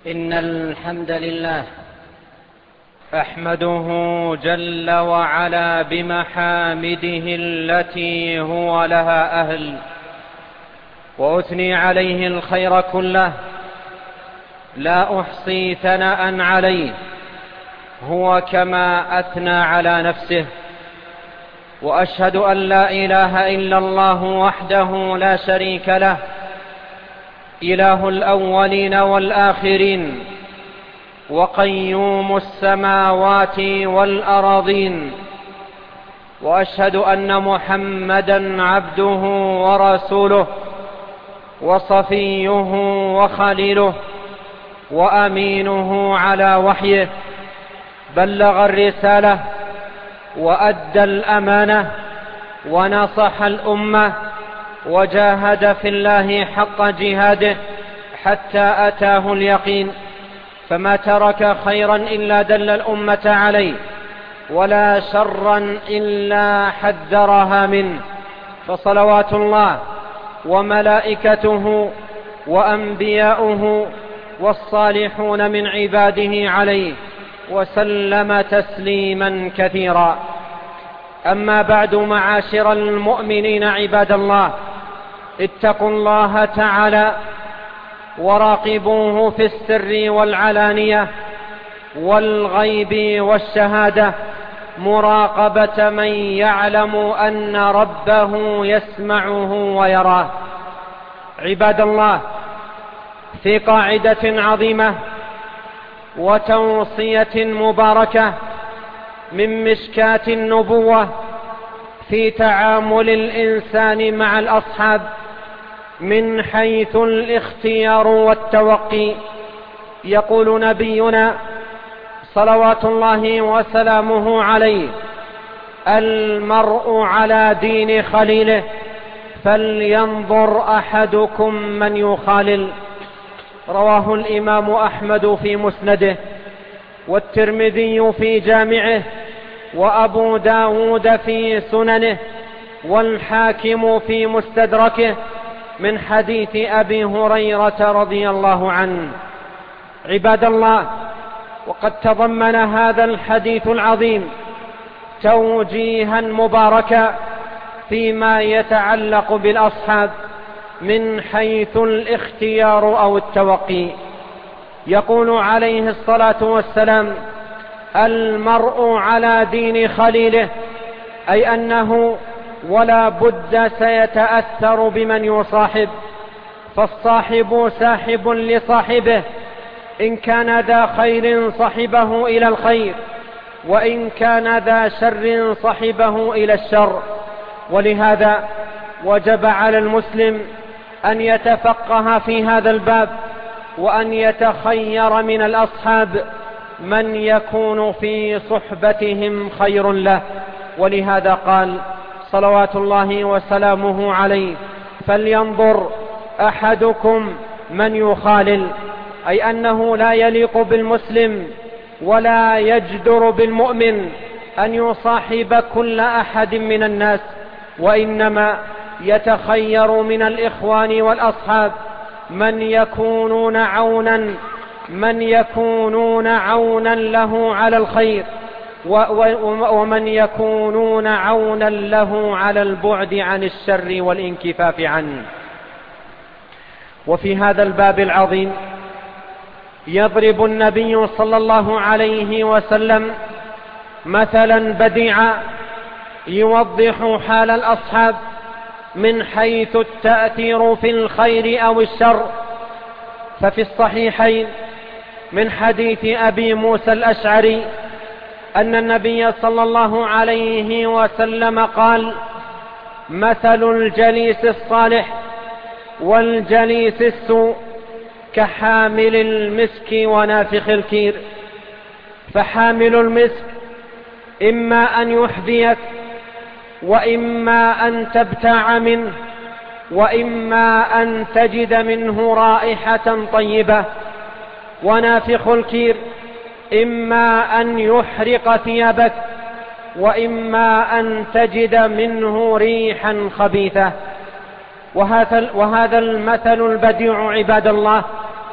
إن الحمد لله أحمده جل وعلا بمحامده التي هو لها أهل، وأثني عليه الخير كله، لا أحصي ثناء عليه، هو كما أثنى على نفسه. وأشهد أن لا إله إلا الله وحده لا شريك له، إله الأولين والآخرين، وقيوم السماوات والأراضين. وأشهد أن محمدًا عبده ورسوله، وصفيه وخليله، وأمينه على وحيه، بلغ الرسالة وأدى الأمانة ونصح الأمة، وجاهد في الله حق جهاده حتى أتاه اليقين. فما ترك خيرا إلا دل الأمة عليه، ولا شرا إلا حذرها منه. فصلوات الله وملائكته وأنبياؤه والصالحون من عباده عليه، وسلم تسليما كثيرا. أما بعد، معاشر المؤمنين عباد الله، اتقوا الله تعالى وراقبوه في السر والعلانية والغيب والشهادة، مراقبة من يعلم أن ربه يسمعه ويراه. عباد الله، في قاعدة عظيمة وتوصية مباركة من مشكاة النبوة في تعامل الإنسان مع الأصحاب من حيث الاختيار والتوقي، يقول نبينا صلوات الله وسلامه عليه: المرء على دين خليله، فلينظر أحدكم من يخالل. رواه الإمام أحمد في مسنده، والترمذي في جامعه، وأبو داود في سننه، والحاكم في مستدركه، من حديث أبي هريرة رضي الله عنه. عباد الله، وقد تضمن هذا الحديث العظيم توجيها مباركا فيما يتعلق بالأصحاب من حيث الاختيار أو التوقي. يقول عليه الصلاة والسلام: المرء على دين خليله، أي أنه ولا بد سيتأثر بمن يصاحب، فالصاحب ساحب لصاحبه، إن كان ذا خير صحبه إلى الخير، وإن كان ذا شر صحبه إلى الشر. ولهذا وجب على المسلم أن يتفقه في هذا الباب، وأن يتخير من الأصحاب من يكون في صحبتهم خير له. ولهذا قال صلوات الله وسلامه عليه: فلينظر أحدكم من يخالل، أي أنه لا يليق بالمسلم ولا يجدر بالمؤمن أن يصاحب كل أحد من الناس، وإنما يتخير من الإخوان والأصحاب من يكونون عونا له على الخير، ومن يكونون عونا له على البعد عن الشر والانكفاف عنه. وفي هذا الباب العظيم يضرب النبي صلى الله عليه وسلم مثلا بديعا يوضح حال الأصحاب من حيث التأثير في الخير أو الشر. ففي الصحيحين من حديث أبي موسى الأشعري أن النبي صلى الله عليه وسلم قال: مثل الجليس الصالح والجليس السوء كحامل المسك ونافخ الكير. فحامل المسك إما أن يحذيك، وإما أن تبتاع منه، وإما أن تجد منه رائحة طيبة. ونافخ الكير إما أن يحرق ثيابك، وإما أن تجد منه ريحا خبيثة. وهذا المثل البديع عباد الله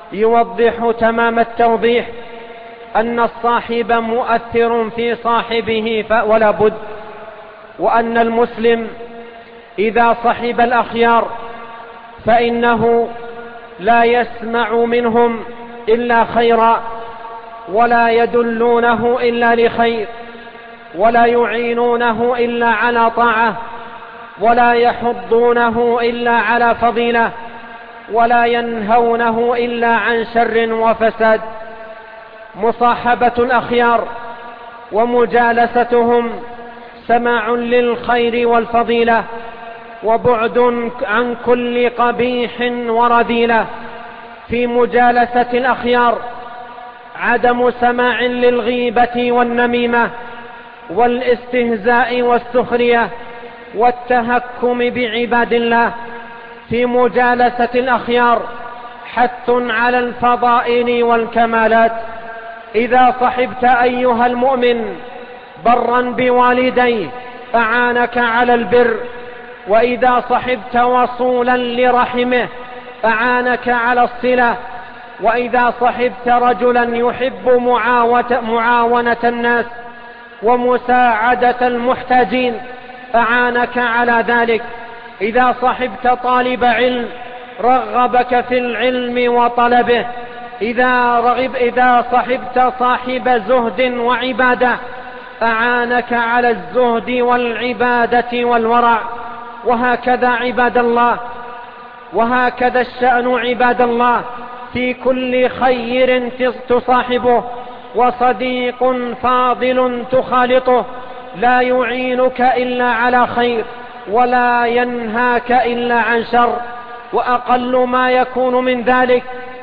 يوضح تمام التوضيح أن الصاحب مؤثر في صاحبه ولا بد، وأن المسلم إذا صحب الأخيار فإنه لا يسمع منهم إلا خيرا، ولا يدلونه إلا لخير، ولا يعينونه إلا على طاعة، ولا يحضونه إلا على فضيلة، ولا ينهونه إلا عن شر وفساد. مصاحبة الأخيار ومجالستهم سماع للخير والفضيلة، وبعد عن كل قبيح ورذيلة. في مجالسة الأخيار عدم سماع للغيبة والنميمة والاستهزاء والسخرية والتهكم بعباد الله. في مجالسة الأخيار حث على الفضائل والكمالات. إذا صحبت أيها المؤمن برا بوالديه أعانك على البر، وإذا صحبت وصولا لرحمه أعانك على الصلة، وإذا صحبت رجلا يحب معاونة الناس ومساعدة المحتاجين أعانك على ذلك. إذا صحبت طالب علم رغبك في العلم وطلبه، إذا صحبت صاحب زهد وعبادة أعانك على الزهد والعبادة والورع. وهكذا عباد الله، وهكذا الشأن عباد الله في كل خير تصاحبه، وصديق فاضل تخالطه لا يعينك إلا على خير، ولا ينهاك إلا عن شر. وأقل ما يكون من ذلك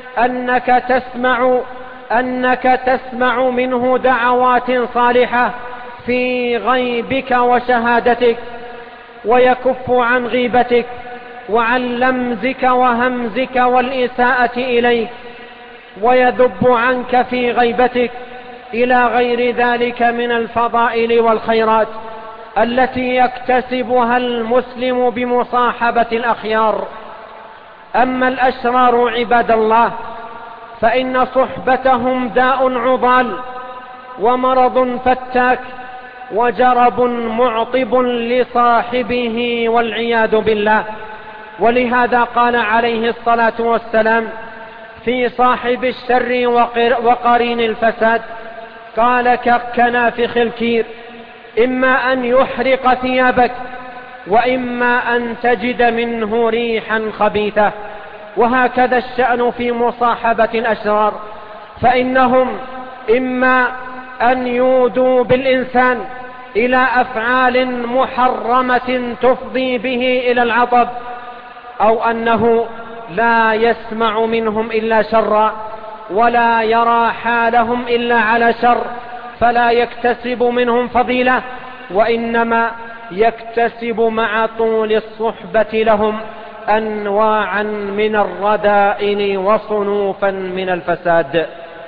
أنك تسمع منه دعوات صالحة في غيبك وشهادتك، ويكف عن غيبتك وعن لمزك وهمزك والإساءة إليك، ويذب عنك في غيبتك، إلى غير ذلك من الفضائل والخيرات التي يكتسبها المسلم بمصاحبة الأخيار. أما الأشرار عباد الله فإن صحبتهم داء عضال ومرض فتاك وجرب معطب لصاحبه والعياذ بالله. ولهذا قال عليه الصلاة والسلام في صاحب الشر وقرين الفساد، قال كنافخ الكير، إما أن يحرق ثيابك وإما أن تجد منه ريحا خبيثة. وهكذا الشأن في مصاحبة الأشرار، فإنهم إما أن يودوا بالإنسان إلى أفعال محرمة تفضي به إلى العطب، أو أنه لا يسمع منهم إلا شرا ولا يرى حالهم إلا على شر، فلا يكتسب منهم فضيلة، وإنما يكتسب مع طول الصحبة لهم أنواعا من الرذائل وصنوفا من الفساد.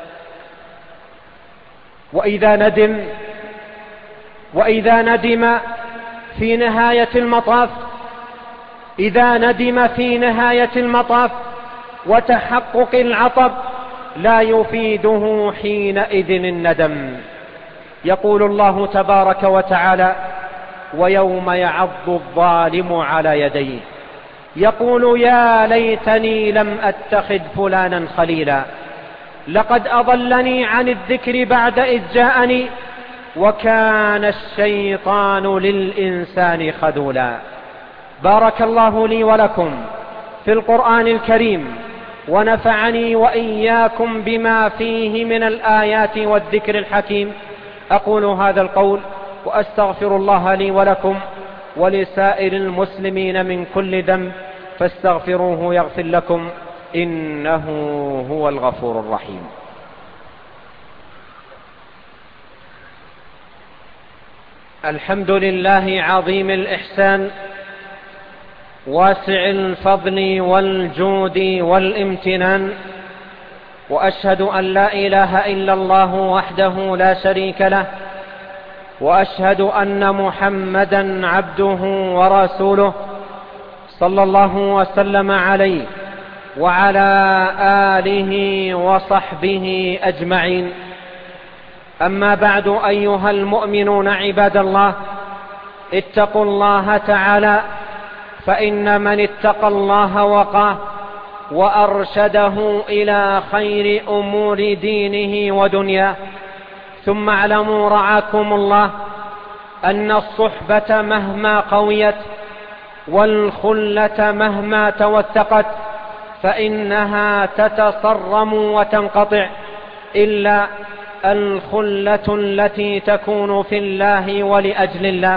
وإذا ندم في نهاية المطاف وتحقق العطب لا يفيده حينئذ الندم. يقول الله تبارك وتعالى: ويوم يعض الظالم على يديه يقول يا ليتني لم أتخذ فلانا خليلا لقد أضلني عن الذكر بعد إذ جاءني وكان الشيطان للإنسان خذولا. بارك الله لي ولكم في القرآن الكريم، ونفعني وإياكم بما فيه من الآيات والذكر الحكيم. أقول هذا القول وأستغفر الله لي ولكم ولسائر المسلمين من كل ذنب، فاستغفروه يغفر لكم، إنه هو الغفور الرحيم. الحمد لله عظيم الإحسان واسع الفضل والجود والامتنان، وأشهد أن لا إله إلا الله وحده لا شريك له، وأشهد أن محمدا عبده ورسوله صلى الله وسلم عليه وعلى آله وصحبه أجمعين. أما بعد، أيها المؤمنون عباد الله، اتقوا الله تعالى، فإن من اتقى الله وقاه وأرشده إلى خير أمور دينه ودنياه. ثم اعلموا رعاكم الله أن الصحبة مهما قويت والخلة مهما توثقت فإنها تتصرم وتنقطع، إلا الخلة التي تكون في الله ولأجل الله.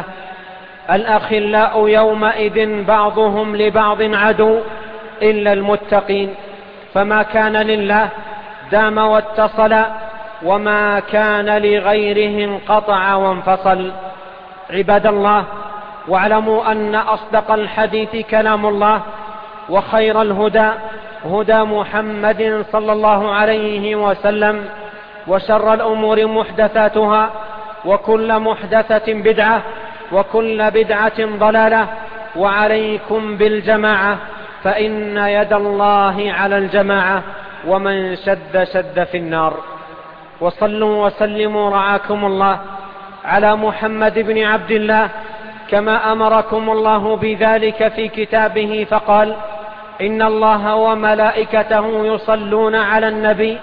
الأخلاء يومئذ بعضهم لبعض عدو إلا المتقين، فما كان لله دام واتصل، وما كان لغيره انقطع وانفصل. عباد الله، واعلموا أن أصدق الحديث كلام الله، وخير الهدى هدى محمد صلى الله عليه وسلم، وشر الأمور محدثاتها، وكل محدثة بدعة، وكل بدعة ضلالة. وعليكم بالجماعة، فإن يد الله على الجماعة، ومن شد في النار. وصلوا وسلموا رعاكم الله على محمد بن عبد الله، كما أمركم الله بذلك في كتابه، فقال: إن الله وملائكته يصلون على النبي،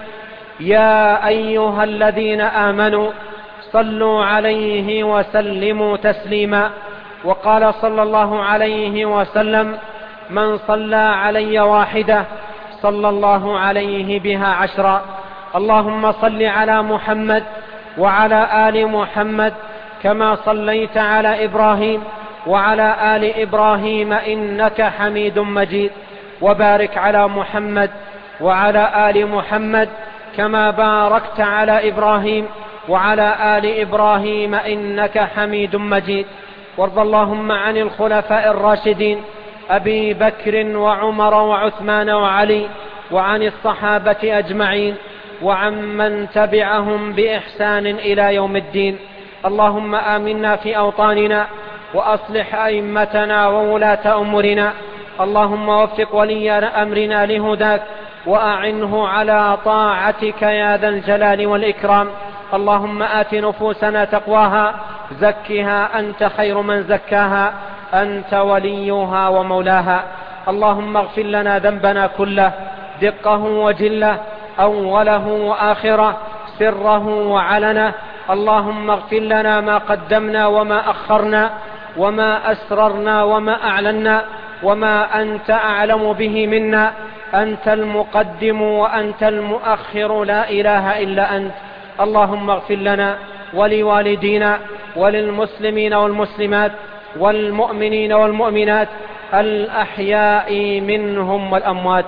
يا أيها الذين آمنوا صلوا عليه وسلموا تسليما. وقال صلى الله عليه وسلم: من صلى علي واحدة صلى الله عليه بها 10. اللهم صل على محمد وعلى آل محمد كما صليت على إبراهيم وعلى آل إبراهيم إنك حميد مجيد، وبارك على محمد وعلى آل محمد كما باركت على إبراهيم وعلى آل إبراهيم إنك حميد مجيد. وارض اللهم عن الخلفاء الراشدين أبي بكر وعمر وعثمان وعلي، وعن الصحابة أجمعين، وعن من تبعهم بإحسان إلى يوم الدين. اللهم آمنا في أوطاننا، وأصلح أئمتنا وولاة أمورنا. اللهم وفق ولي أمرنا لهداك، وأعنه على طاعتك يا ذا الجلال والإكرام. اللهم آت نفوسنا تقواها، زكها أنت خير من زكاها، أنت وليها ومولاها. اللهم اغفر لنا ذنبنا كله، دقه وجله، أوله وآخره، سره وعلنه. اللهم اغفر لنا ما قدمنا وما أخرنا، وما أسررنا وما أعلنا، وما أنت أعلم به منا. أنت المقدم وأنت المؤخر، لا إله إلا أنت. اللهم اغفر لنا ولوالدينا وللمسلمين والمسلمات والمؤمنين والمؤمنات الأحياء منهم والأموات.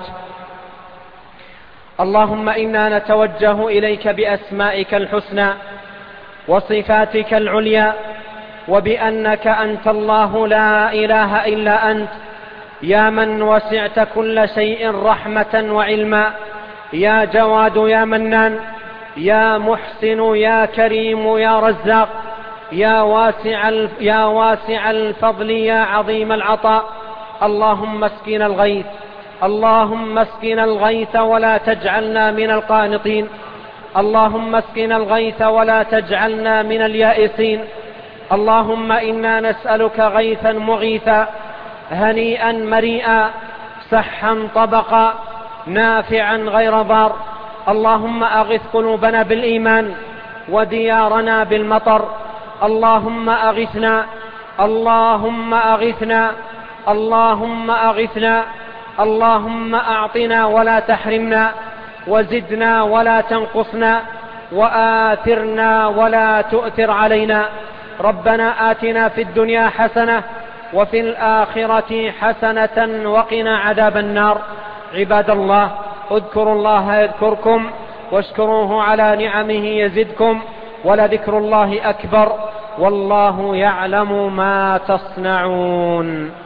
اللهم إنا نتوجه إليك بأسمائك الحسنى وصفاتك العليا، وبأنك أنت الله لا إله إلا أنت، يا من وسعت كل شيء رحمة وعلما، يا جواد يا منان، يا محسن يا كريم يا رزاق، يا واسع الفضل يا عظيم العطاء. اللهم اسقنا الغيث، اللهم اسقنا الغيث ولا تجعلنا من القانطين. اللهم اسقنا الغيث ولا تجعلنا من اليائسين. اللهم إنا نسألك غيثا مغيثا، هنيئا مريئا، سحا طبقا، نافعا غير ضار. اللهم أغث قلوبنا بالإيمان، وديارنا بالمطر. اللهم أغثنا، اللهم أغثنا، اللهم أغثنا. اللهم أعطنا ولا تحرمنا، وزدنا ولا تنقصنا، وآثرنا ولا تؤثر علينا. ربنا آتنا في الدنيا حسنة، وفي الآخرة حسنة، وقنا عذاب النار. عباد الله، اذكروا الله يذكركم، واشكروه على نعمه يزدكم، ولذكر الله أكبر، والله يعلم ما تصنعون.